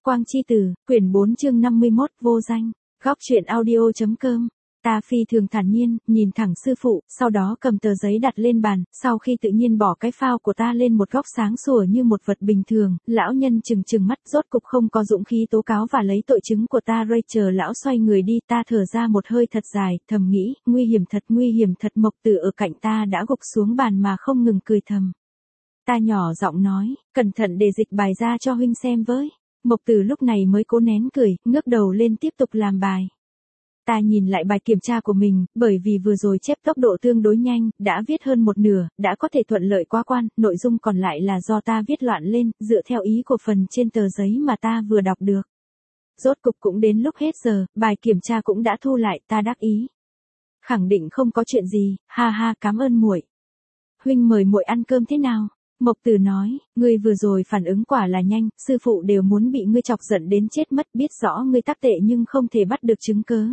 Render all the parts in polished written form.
Quang chi tử, quyển 4 chương 51, vô danh. Góc truyện audio.com. Ta phi thường thản nhiên, nhìn thẳng sư phụ, sau đó cầm tờ giấy đặt lên bàn, sau khi tự nhiên bỏ cái phao của ta lên một góc sáng sủa như một vật bình thường, lão nhân trừng mắt rốt cục không có dũng khí tố cáo và lấy tội chứng của ta. Rachel lão xoay người đi, ta thở ra một hơi thật dài, thầm nghĩ, nguy hiểm thật. Mộc Tử ở cạnh ta đã gục xuống bàn mà không ngừng cười thầm. Ta nhỏ giọng nói, cẩn thận để dịch bài ra cho huynh xem với. Mộc Tử lúc này mới cố nén cười, ngước đầu lên tiếp tục làm bài. Ta nhìn lại bài kiểm tra của mình, bởi vì vừa rồi chép tốc độ tương đối nhanh, đã viết hơn một nửa, đã có thể thuận lợi qua quan, nội dung còn lại là do ta viết loạn lên, dựa theo ý của phần trên tờ giấy mà ta vừa đọc được. Rốt cục cũng đến lúc hết giờ, bài kiểm tra cũng đã thu lại, ta đắc ý. Khẳng định không có chuyện gì, ha ha, cảm ơn muội. Huynh mời muội ăn cơm thế nào? Mộc Tử nói, ngươi vừa rồi phản ứng quả là nhanh, sư phụ đều muốn bị ngươi chọc giận đến chết mất, biết rõ ngươi tác tệ nhưng không thể bắt được chứng cớ.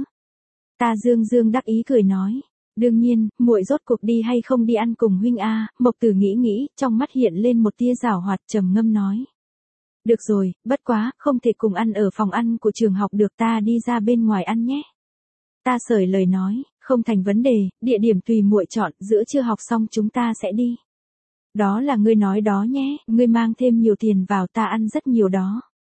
Ta dương đắc ý cười nói, đương nhiên, muội rốt cuộc đi hay không đi ăn cùng huynh a? Mộc Tử nghĩ, trong mắt hiện lên một tia giảo hoạt, trầm ngâm nói. Được rồi, bất quá, không thể cùng ăn ở phòng ăn của trường học được, ta đi ra bên ngoài ăn nhé. Ta sởi lời nói, không thành vấn đề, địa điểm tùy muội chọn, giữa trưa học xong chúng ta sẽ đi. Đó là ngươi nói đó nhé, ngươi mang thêm nhiều tiền vào, ta ăn rất nhiều đó.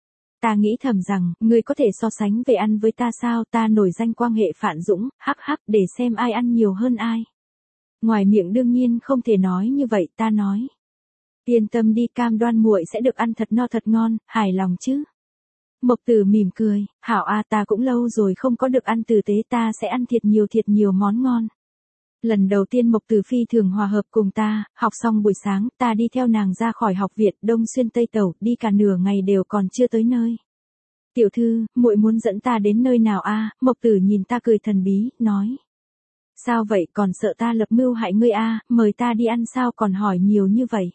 Ta nghĩ thầm rằng, ngươi có thể so sánh về ăn với ta sao? Ta nổi danh quan hệ Phạn Dũng, hắc, để xem ai ăn nhiều hơn ai. Ngoài miệng đương nhiên không thể nói như vậy, ta nói. Yên tâm đi, cam đoan muội sẽ được ăn thật no thật ngon, hài lòng chứ? Mộc Tử mỉm cười, hảo a, ta cũng lâu rồi không có được ăn tử tế, ta sẽ ăn thiệt nhiều món ngon. Lần đầu tiên Mộc Tử phi thường hòa hợp cùng ta, học xong buổi sáng, ta đi theo nàng ra khỏi học viện, đông xuyên tây tẩu, đi cả nửa ngày đều còn chưa tới nơi. Tiểu thư, muội muốn dẫn ta đến nơi nào a? Mộc Tử nhìn ta cười thần bí, nói. Sao vậy, còn sợ ta lập mưu hại ngươi a? Mời ta đi ăn sao còn hỏi nhiều như vậy?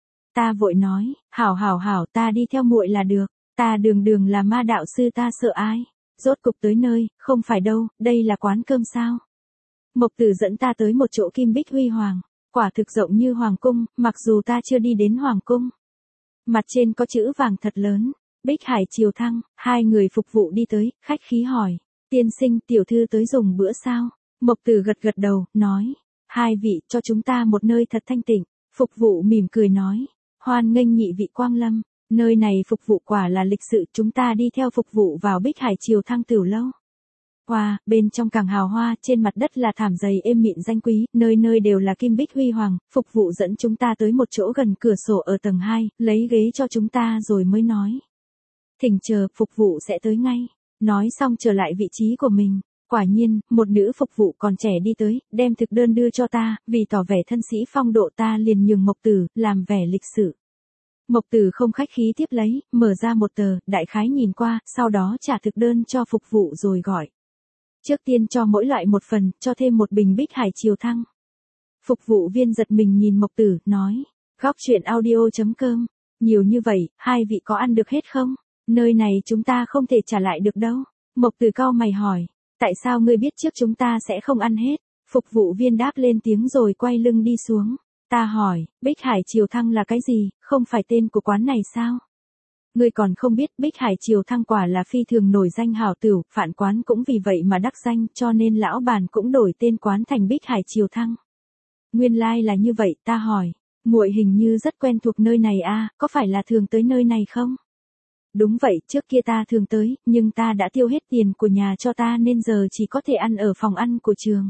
Ta vội nói, hảo, ta đi theo muội là được, ta đường là ma đạo sư, ta sợ ai? Rốt cục tới nơi, không phải đâu, đây là quán cơm sao? Mộc Tử dẫn ta tới một chỗ kim bích huy hoàng, quả thực rộng như hoàng cung, mặc dù ta chưa đi đến hoàng cung. Mặt trên có chữ vàng thật lớn, Bích Hải Triều Thăng, hai người phục vụ đi tới, khách khí hỏi, tiên sinh, tiểu thư tới dùng bữa sao? Mộc Tử gật đầu, nói, hai vị, cho chúng ta một nơi thật thanh tịnh. Phục vụ mỉm cười nói, hoan nghênh nhị vị quang lâm, nơi này phục vụ quả là lịch sự, chúng ta đi theo phục vụ vào Bích Hải Triều Thăng tiểu lâu. Wow, bên trong càng hào hoa, trên mặt đất là thảm dày êm mịn danh quý, nơi đều là kim bích huy hoàng, phục vụ dẫn chúng ta tới một chỗ gần cửa sổ ở tầng 2, lấy ghế cho chúng ta rồi mới nói. Thỉnh chờ, phục vụ sẽ tới ngay. Nói xong trở lại vị trí của mình. Quả nhiên, một nữ phục vụ còn trẻ đi tới, đem thực đơn đưa cho ta, vì tỏ vẻ thân sĩ phong độ ta liền nhường Mộc Tử, làm vẻ lịch sự. Mộc Tử không khách khí tiếp lấy, mở ra một tờ, đại khái nhìn qua, sau đó trả thực đơn cho phục vụ rồi gọi. Trước tiên cho mỗi loại một phần, cho thêm một bình Bích Hải Triều Thăng. Phục vụ viên giật mình nhìn Mộc Tử, nói, góc truyện audio.com, nhiều như vậy, hai vị có ăn được hết không? Nơi này chúng ta không thể trả lại được đâu. Mộc Tử cau mày hỏi, tại sao ngươi biết trước chúng ta sẽ không ăn hết? Phục vụ viên đáp lên tiếng rồi quay lưng đi xuống. Ta hỏi, Bích Hải Triều Thăng là cái gì, không phải tên của quán này sao? Ngươi còn không biết, Bích Hải Triều Thăng quả là phi thường nổi danh hảo tửu, Phạn quán cũng vì vậy mà đắc danh, cho nên lão bản cũng đổi tên quán thành Bích Hải Triều Thăng. Nguyên lai là như vậy, ta hỏi, muội hình như rất quen thuộc nơi này a, có phải là thường tới nơi này không? Đúng vậy, trước kia ta thường tới, nhưng ta đã tiêu hết tiền của nhà cho ta nên giờ chỉ có thể ăn ở phòng ăn của trường.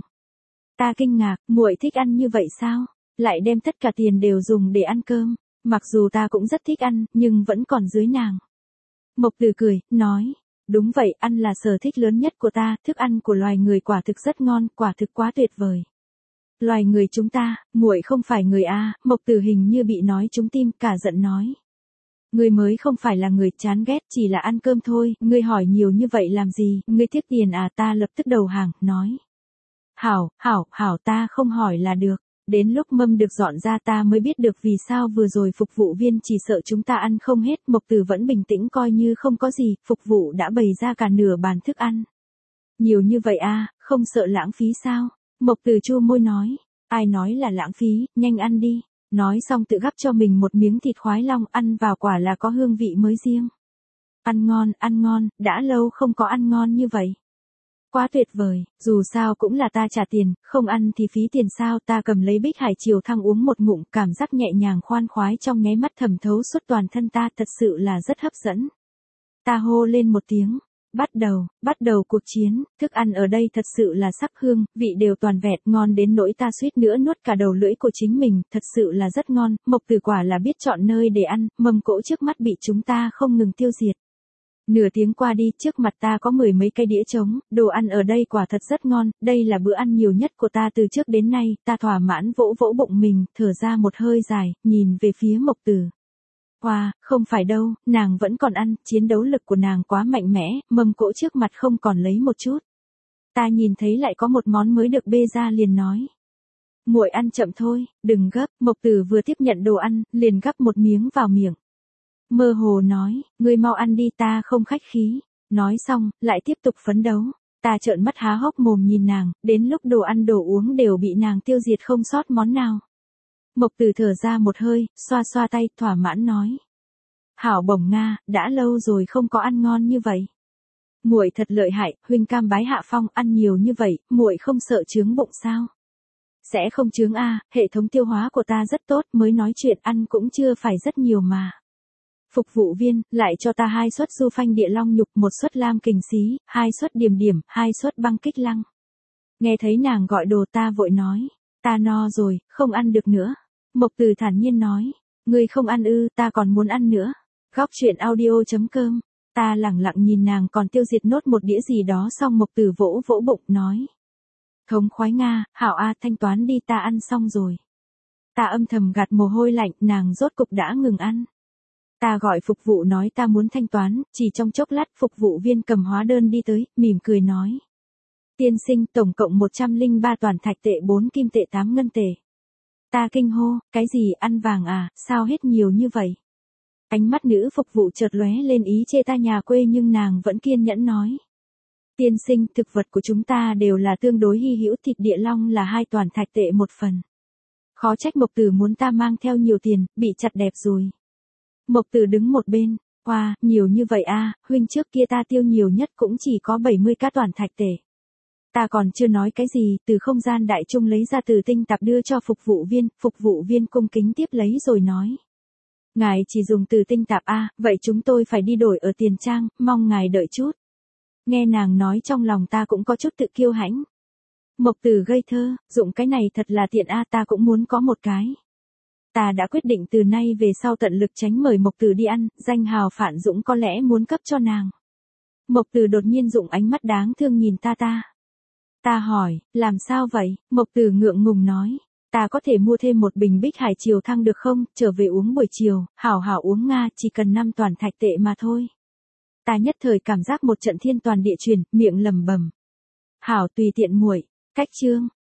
Ta kinh ngạc, muội thích ăn như vậy sao? Lại đem tất cả tiền đều dùng để ăn cơm. Mặc dù ta cũng rất thích ăn, nhưng vẫn còn dưới nàng. Mộc Tử cười, nói, đúng vậy, ăn là sở thích lớn nhất của ta, thức ăn của loài người quả thực rất ngon, quả thực quá tuyệt vời. Loài người chúng ta, muội không phải người a? Mộc Tử hình như bị nói trúng tim, cả giận nói. Ngươi mới không phải là người, chán ghét, chỉ là ăn cơm thôi, ngươi hỏi nhiều như vậy làm gì, ngươi tiếc tiền à? Ta lập tức đầu hàng, nói. Hảo, ta không hỏi là được. Đến lúc mâm được dọn ra ta mới biết được vì sao vừa rồi phục vụ viên chỉ sợ chúng ta ăn không hết. Mộc Tử vẫn bình tĩnh coi như không có gì, phục vụ đã bày ra cả nửa bàn thức ăn. Nhiều như vậy a, không sợ lãng phí sao? Mộc Tử chu môi nói, ai nói là lãng phí, nhanh ăn đi. Nói xong tự gắp cho mình một miếng thịt khoái long, ăn vào quả là có hương vị mới riêng. Ăn ngon, đã lâu không có ăn ngon như vậy. Quá tuyệt vời, dù sao cũng là ta trả tiền, không ăn thì phí tiền sao. Ta cầm lấy Bích Hải Triều Thăng uống một ngụm, cảm giác nhẹ nhàng khoan khoái trong nháy mắt thẩm thấu suốt toàn thân ta, thật sự là rất hấp dẫn. Ta hô lên một tiếng. Bắt đầu cuộc chiến. Thức ăn ở đây thật sự là sắc hương, vị đều toàn vẹn, ngon đến nỗi ta suýt nữa nuốt cả đầu lưỡi của chính mình, thật sự là rất ngon. Mộc Tử quả là biết chọn nơi để ăn, mâm cỗ trước mắt bị chúng ta không ngừng tiêu diệt. Nửa tiếng qua đi, trước mặt ta có 10 mấy cái đĩa trống, đồ ăn ở đây quả thật rất ngon, đây là bữa ăn nhiều nhất của ta từ trước đến nay. Ta thỏa mãn vỗ vỗ bụng mình, thở ra một hơi dài, nhìn về phía Mộc Tử. Wow, không phải đâu, nàng vẫn còn ăn, chiến đấu lực của nàng quá mạnh mẽ, mâm cỗ trước mặt không còn lấy một chút. Ta nhìn thấy lại có một món mới được bê ra liền nói. Muội ăn chậm thôi, đừng gấp. Mộc Tử vừa tiếp nhận đồ ăn, liền gắp một miếng vào miệng. Mơ hồ nói, ngươi mau ăn đi, ta không khách khí. Nói xong, lại tiếp tục phấn đấu. Ta trợn mắt há hốc mồm nhìn nàng, đến lúc đồ ăn đồ uống đều bị nàng tiêu diệt không sót món nào. Mộc Tử thở ra một hơi, xoa xoa tay, thỏa mãn nói. Hảo bổng Nga, đã lâu rồi không có ăn ngon như vậy. Muội thật lợi hại, huynh cam bái hạ phong, ăn nhiều như vậy, muội không sợ chướng bụng sao? Sẽ không chướng a, hệ thống tiêu hóa của ta rất tốt, mới nói chuyện ăn cũng chưa phải rất nhiều mà. Phục vụ viên, lại cho ta 2 suất du phanh địa long nhục, 1 suất lam kình xí, 2 suất điểm điểm, 2 suất băng kích lăng. Nghe thấy nàng gọi đồ ta vội nói, ta no rồi, không ăn được nữa. Mộc Tử thản nhiên nói, ngươi không ăn ư, ta còn muốn ăn nữa. Góc truyện audio.com, ta lẳng lặng nhìn nàng còn tiêu diệt nốt một đĩa gì đó xong Mộc Tử vỗ vỗ bụng nói. Thống khoái Nga, hảo a, thanh toán đi, ta ăn xong rồi. Ta âm thầm gạt mồ hôi lạnh, nàng rốt cục đã ngừng ăn. Ta gọi phục vụ nói ta muốn thanh toán, chỉ trong chốc lát phục vụ viên cầm hóa đơn đi tới, mỉm cười nói. Tiên sinh, tổng cộng 103 toàn thạch tệ 4 kim tệ 8 ngân tệ. Ta kinh hô, cái gì ăn vàng à, sao hết nhiều như vậy? Ánh mắt nữ phục vụ chợt lóe lên ý chê ta nhà quê nhưng nàng vẫn kiên nhẫn nói. Tiên sinh, thực vật của chúng ta đều là tương đối hy hữu, thịt địa long là 2 toàn thạch tệ 1 phần. Khó trách Mộc Tử muốn ta mang theo nhiều tiền, bị chặt đẹp rồi. Mộc Tử đứng một bên, wow, nhiều như vậy a, huynh trước kia ta tiêu nhiều nhất cũng chỉ có 70 cá toàn thạch tệ. Ta còn chưa nói cái gì, từ không gian đại trung lấy ra từ tinh tạp đưa cho phục vụ viên cung kính tiếp lấy rồi nói. Ngài chỉ dùng từ tinh tạp a, vậy chúng tôi phải đi đổi ở tiền trang, mong ngài đợi chút. Nghe nàng nói trong lòng ta cũng có chút tự kiêu hãnh. Mộc Tử ngây thơ, dụng cái này thật là tiện a, ta cũng muốn có một cái. Ta đã quyết định từ nay về sau tận lực tránh mời Mộc Tử đi ăn, danh hào Phản Dũng có lẽ muốn cấp cho nàng. Mộc Tử đột nhiên dụng ánh mắt đáng thương nhìn ta. Ta hỏi, làm sao vậy? Mộc Tử ngượng ngùng nói, ta có thể mua thêm một bình Bích Hải Triều Thăng được không, trở về uống buổi chiều, hảo uống Nga, chỉ cần 5 toàn thạch tệ mà thôi. Ta nhất thời cảm giác một trận thiên toàn địa chuyển, miệng lẩm bẩm. Hảo tùy tiện muội, cách chương.